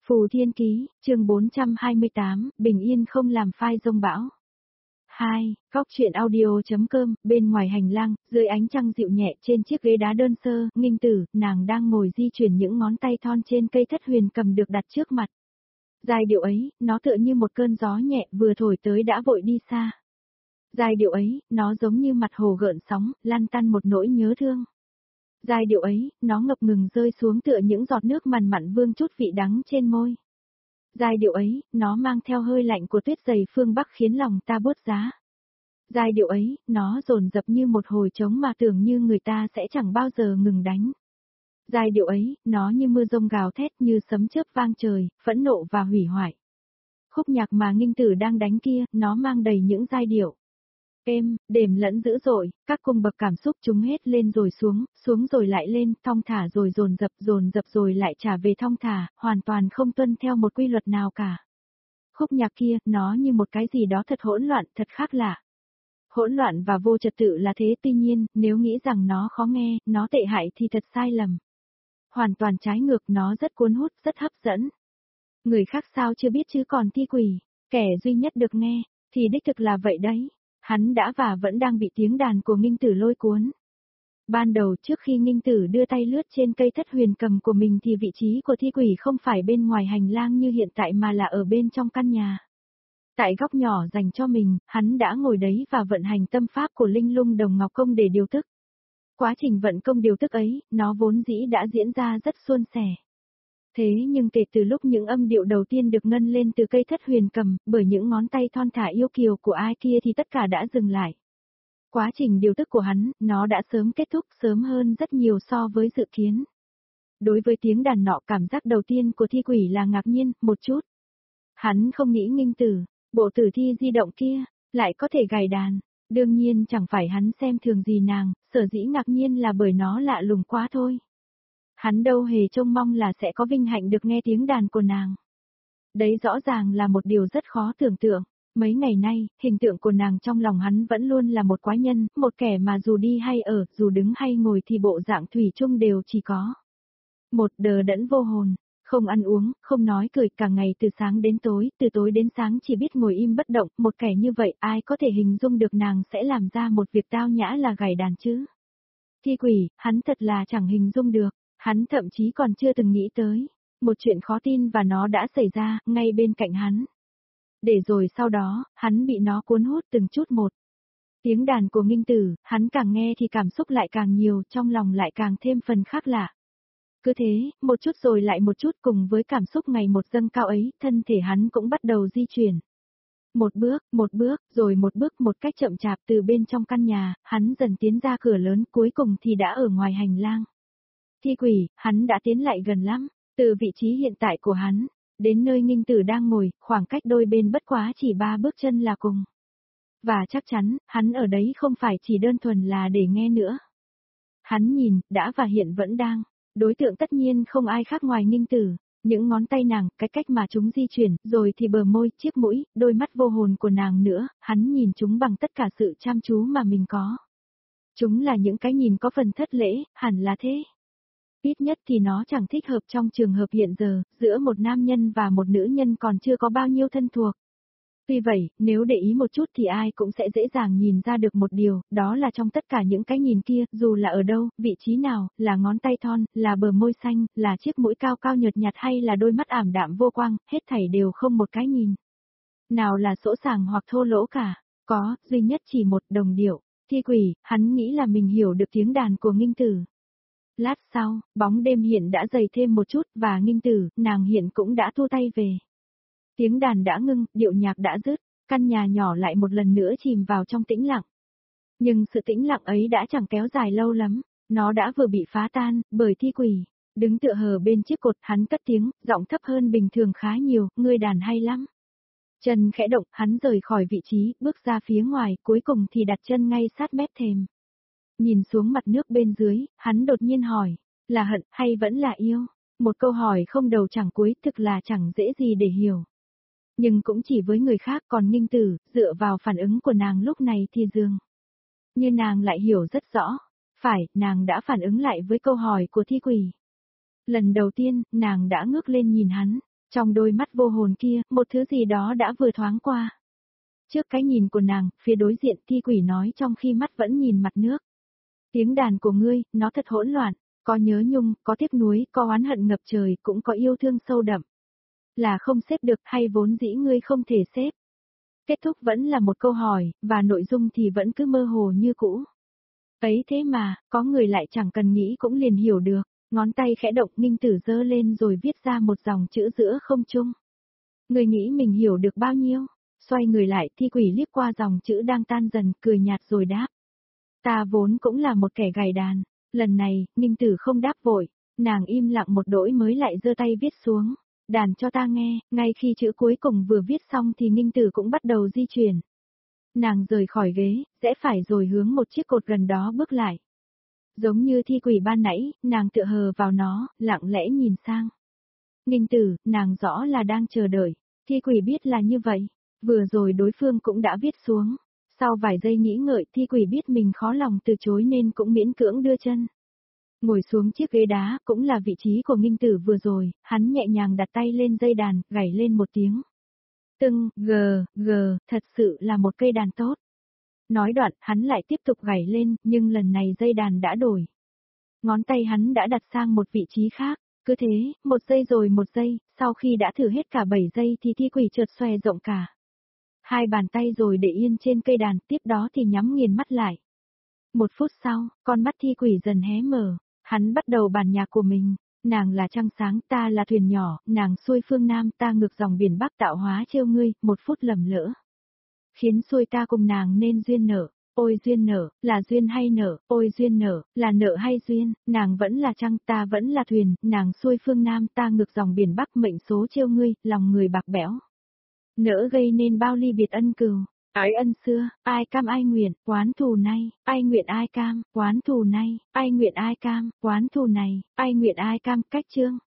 Phù Thiên Ký, chương 428, Bình Yên không làm phai giông bão. 2. Góc truyện audio.com, bên ngoài hành lang, dưới ánh trăng dịu nhẹ trên chiếc ghế đá đơn sơ, Nghinh Tử, nàng đang ngồi di chuyển những ngón tay thon trên cây thất huyền cầm được đặt trước mặt. Giai điệu ấy, nó tựa như một cơn gió nhẹ vừa thổi tới đã vội đi xa. Giai điệu ấy, nó giống như mặt hồ gợn sóng, lăn tăn một nỗi nhớ thương. Giai điệu ấy, nó ngập ngừng rơi xuống tựa những giọt nước mằn mặn vương chút vị đắng trên môi. Giai điệu ấy, nó mang theo hơi lạnh của tuyết dày phương Bắc khiến lòng ta buốt giá. Giai điệu ấy, nó dồn dập như một hồi trống mà tưởng như người ta sẽ chẳng bao giờ ngừng đánh. Giai điệu ấy, nó như mưa rông gào thét như sấm chớp vang trời, phẫn nộ và hủy hoại. Khúc nhạc mà Nghinh Tử đang đánh kia, nó mang đầy những giai điệu êm, đềm lẫn dữ dội, các cung bậc cảm xúc chúng hết lên rồi xuống, xuống rồi lại lên, thong thả rồi dồn dập rồi lại trả về thong thả, hoàn toàn không tuân theo một quy luật nào cả. Khúc nhạc kia, nó như một cái gì đó thật hỗn loạn, thật khác lạ. Hỗn loạn và vô trật tự là thế, tuy nhiên, nếu nghĩ rằng nó khó nghe, nó tệ hại thì thật sai lầm. Hoàn toàn trái ngược, nó rất cuốn hút, rất hấp dẫn. Người khác sao chưa biết chứ còn Thi Quỷ, kẻ duy nhất được nghe, thì đích thực là vậy đấy. Hắn đã và vẫn đang bị tiếng đàn của Nghinh Tử lôi cuốn. Ban đầu trước khi Nghinh Tử đưa tay lướt trên cây thất huyền cầm của mình thì vị trí của Thi Quỷ không phải bên ngoài hành lang như hiện tại mà là ở bên trong căn nhà. Tại góc nhỏ dành cho mình, hắn đã ngồi đấy và vận hành tâm pháp của Linh Lung Đồng Ngọc Công để điều tức. Quá trình vận công điều tức ấy, nó vốn dĩ đã diễn ra rất suôn sẻ. Thế nhưng kể từ lúc những âm điệu đầu tiên được ngân lên từ cây thất huyền cầm, bởi những ngón tay thon thả yêu kiều của ai kia thì tất cả đã dừng lại. Quá trình điều tức của hắn, nó đã sớm kết thúc, sớm hơn rất nhiều so với dự kiến. Đối với tiếng đàn nọ, cảm giác đầu tiên của Thi Quỷ là ngạc nhiên, một chút. Hắn không nghĩ Nghinh Tử, bộ tử thi di động kia, lại có thể gảy đàn. Đương nhiên chẳng phải hắn xem thường gì nàng, sở dĩ ngạc nhiên là bởi nó lạ lùng quá thôi. Hắn đâu hề trông mong là sẽ có vinh hạnh được nghe tiếng đàn của nàng. Đấy rõ ràng là một điều rất khó tưởng tượng. Mấy ngày nay, hình tượng của nàng trong lòng hắn vẫn luôn là một quái nhân, một kẻ mà dù đi hay ở, dù đứng hay ngồi thì bộ dạng thủy chung đều chỉ có một đờ đẫn vô hồn, không ăn uống, không nói cười cả ngày từ sáng đến tối, từ tối đến sáng chỉ biết ngồi im bất động, một kẻ như vậy ai có thể hình dung được nàng sẽ làm ra một việc tao nhã là gảy đàn chứ. Thi Quỷ, hắn thật là chẳng hình dung được. Hắn thậm chí còn chưa từng nghĩ tới. Một chuyện khó tin và nó đã xảy ra, ngay bên cạnh hắn. Để rồi sau đó, hắn bị nó cuốn hút từng chút một. Tiếng đàn của Nghinh Tử, hắn càng nghe thì cảm xúc lại càng nhiều, trong lòng lại càng thêm phần khác lạ. Cứ thế, một chút rồi lại một chút cùng với cảm xúc ngày một dâng cao ấy, thân thể hắn cũng bắt đầu di chuyển. Một bước, rồi một bước một cách chậm chạp từ bên trong căn nhà, hắn dần tiến ra cửa lớn, cuối cùng thì đã ở ngoài hành lang. Thi Quỷ, hắn đã tiến lại gần lắm, từ vị trí hiện tại của hắn, đến nơi Nghinh Tử đang ngồi, khoảng cách đôi bên bất quá chỉ 3 bước chân là cùng. Và chắc chắn, hắn ở đấy không phải chỉ đơn thuần là để nghe nữa. Hắn nhìn, đã và hiện vẫn đang, đối tượng tất nhiên không ai khác ngoài Nghinh Tử, những ngón tay nàng, cái cách mà chúng di chuyển, rồi thì bờ môi, chiếc mũi, đôi mắt vô hồn của nàng nữa, hắn nhìn chúng bằng tất cả sự chăm chú mà mình có. Chúng là những cái nhìn có phần thất lễ, hẳn là thế. Ít nhất thì nó chẳng thích hợp trong trường hợp hiện giờ, giữa một nam nhân và một nữ nhân còn chưa có bao nhiêu thân thuộc. Tuy vậy, nếu để ý một chút thì ai cũng sẽ dễ dàng nhìn ra được một điều, đó là trong tất cả những cái nhìn kia, dù là ở đâu, vị trí nào, là ngón tay thon, là bờ môi xanh, là chiếc mũi cao cao nhợt nhạt hay là đôi mắt ảm đạm vô quang, hết thảy đều không một cái nhìn. Nào là sỗ sàng hoặc thô lỗ cả, có, duy nhất chỉ một đồng điệu. Thi Quỷ, hắn nghĩ là mình hiểu được tiếng đàn của Nghinh Tử. Lát sau, bóng đêm hiện đã dày thêm một chút và Nghinh Tử, nàng hiện cũng đã thu tay về. Tiếng đàn đã ngưng, điệu nhạc đã dứt, căn nhà nhỏ lại một lần nữa chìm vào trong tĩnh lặng. Nhưng sự tĩnh lặng ấy đã chẳng kéo dài lâu lắm, nó đã vừa bị phá tan, bởi Thi Quỷ. Đứng tựa hờ bên chiếc cột, hắn cất tiếng, giọng thấp hơn bình thường khá nhiều, ngươi đàn hay lắm. Chân khẽ động, hắn rời khỏi vị trí, bước ra phía ngoài, cuối cùng thì đặt chân ngay sát mép thềm. Nhìn xuống mặt nước bên dưới, hắn đột nhiên hỏi, là hận hay vẫn là yêu? Một câu hỏi không đầu chẳng cuối, thực là chẳng dễ gì để hiểu. Nhưng cũng chỉ với người khác, còn Nghinh Tử, dựa vào phản ứng của nàng lúc này thì dường như nàng lại hiểu rất rõ. Phải, nàng đã phản ứng lại với câu hỏi của Thi Quỷ. Lần đầu tiên, nàng đã ngước lên nhìn hắn. Trong đôi mắt vô hồn kia, một thứ gì đó đã vừa thoáng qua. Trước cái nhìn của nàng, phía đối diện Thi Quỷ nói trong khi mắt vẫn nhìn mặt nước. Tiếng đàn của ngươi, nó thật hỗn loạn, có nhớ nhung, có tiếc nuối, có oán hận ngập trời, cũng có yêu thương sâu đậm. Là không xếp được hay vốn dĩ ngươi không thể xếp? Kết thúc vẫn là một câu hỏi, và nội dung thì vẫn cứ mơ hồ như cũ. Ấy thế mà, có người lại chẳng cần nghĩ cũng liền hiểu được, ngón tay khẽ động Nghinh Tử giơ lên rồi viết ra một dòng chữ giữa không trung. Người nghĩ mình hiểu được bao nhiêu? Xoay người lại Thi Quỷ liếc qua dòng chữ đang tan dần, cười nhạt rồi đáp. Ta vốn cũng là một kẻ gảy đàn, lần này, Nghinh Tử không đáp vội, nàng im lặng một đỗi mới lại giơ tay viết xuống. Đàn cho ta nghe, ngay khi chữ cuối cùng vừa viết xong thì Nghinh Tử cũng bắt đầu di chuyển. Nàng rời khỏi ghế, rẽ phải rồi hướng một chiếc cột gần đó bước lại. Giống như Thi Quỷ ban nãy, nàng tựa hờ vào nó, lặng lẽ nhìn sang. Nghinh Tử, nàng rõ là đang chờ đợi. Thi Quỷ biết là như vậy. Vừa rồi đối phương cũng đã viết xuống. Sau vài giây nghĩ ngợi Thi Quỷ biết mình khó lòng từ chối nên cũng miễn cưỡng đưa chân. Ngồi xuống chiếc ghế đá cũng là vị trí của Nghinh Tử vừa rồi, hắn nhẹ nhàng đặt tay lên dây đàn, gảy lên một tiếng. Tưng, thật sự là một cây đàn tốt. Nói đoạn, hắn lại tiếp tục gảy lên, nhưng lần này dây đàn đã đổi. Ngón tay hắn đã đặt sang một vị trí khác, cứ thế, một giây rồi một giây, sau khi đã thử hết cả 7 giây thì Thi Quỷ chợt xòe rộng cả. Hai bàn tay rồi để yên trên cây đàn, tiếp đó thì nhắm nghiền mắt lại. Một phút sau, con mắt Thi Quỷ dần hé mở, hắn bắt đầu bản nhạc của mình. Nàng là trăng sáng, ta là thuyền nhỏ, nàng xuôi phương Nam, ta ngược dòng biển Bắc tạo hóa trêu ngươi, một phút lầm lỡ. Khiến xuôi ta cùng nàng nên duyên nợ, ôi duyên nợ, là duyên hay nợ, ôi duyên nợ, là nợ hay duyên, nàng vẫn là trăng, ta vẫn là thuyền, nàng xuôi phương Nam, ta ngược dòng biển Bắc mệnh số trêu ngươi, lòng người bạc bẽo. Nỡ gây nên bao ly biệt ân cừu. Ái ân xưa, ai cam ai nguyện, quán thù nay, ai nguyện ai cam, quán thù nay, ai nguyện ai cam, quán thù này, ai nguyện ai cam, cách chương.